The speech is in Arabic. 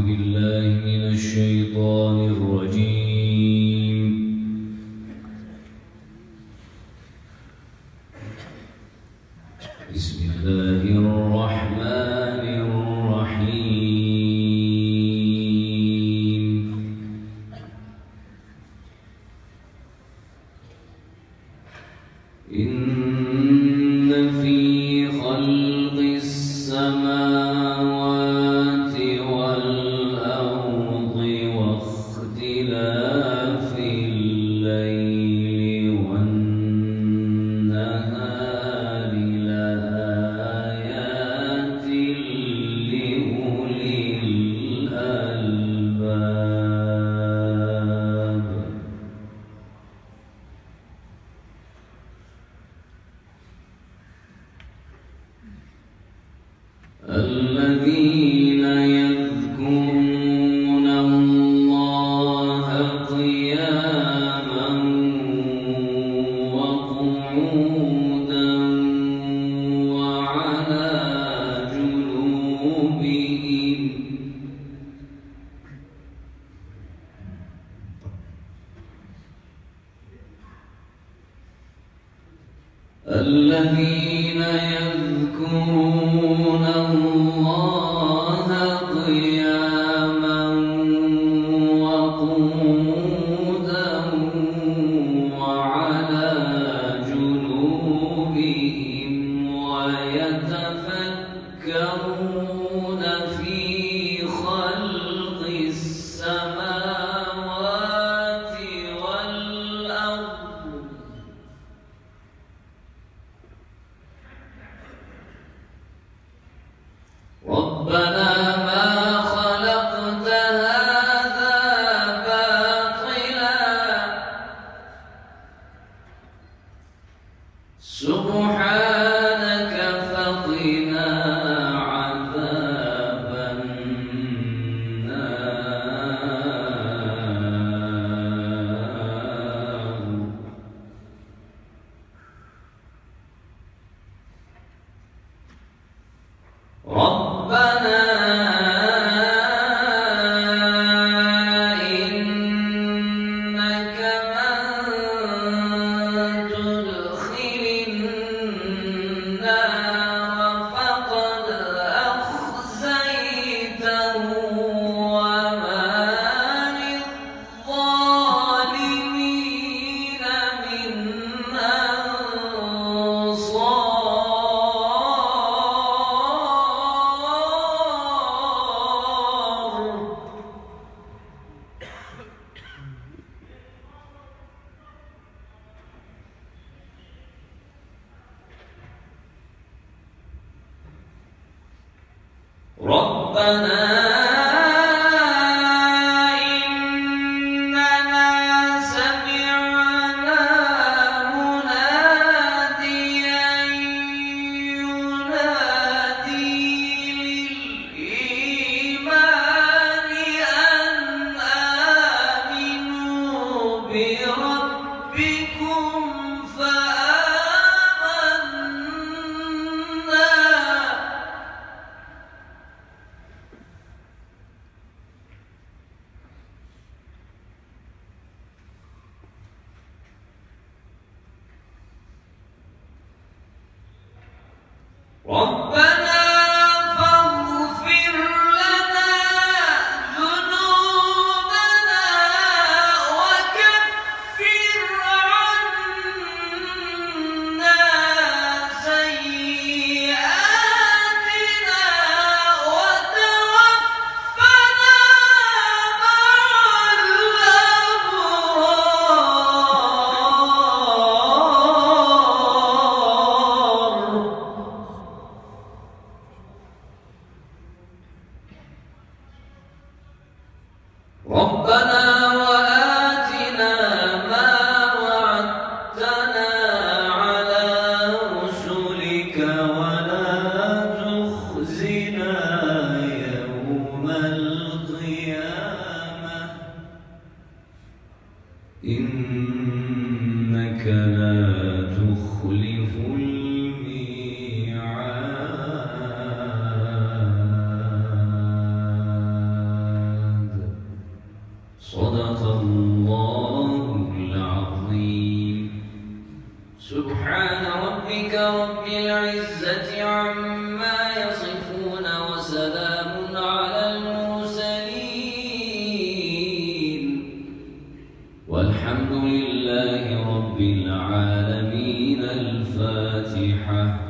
بالله من الشيطان الرجيم. بسم الله الرحمن الرحيم. إن في خلق السماوات والأرض واختلاف الليل والنهار لآيات لأولي الألباب. الذين يذكرون الله قياما وقعودا وعلى جنوبهم. الذين يذكرون الله قياما وقعودا وعلى جنوبهم ويتفكرون في خلق السماوات والأرض. ربنا ما خلقت هذا باطلا سبحانك فقنا عذاب النار. ربنا إنك من تدخل النار فقد أخزيته وما للظالمين من أنصار. ربنا إننا سمعنا مناديا ينادي للإيمان أن آمنوا بربكم فآمنا. الله العظيم. سبحان ربك رب العزة عما يصفون وسلام على المرسلين والحمد لله رب العالمين. الفاتحة.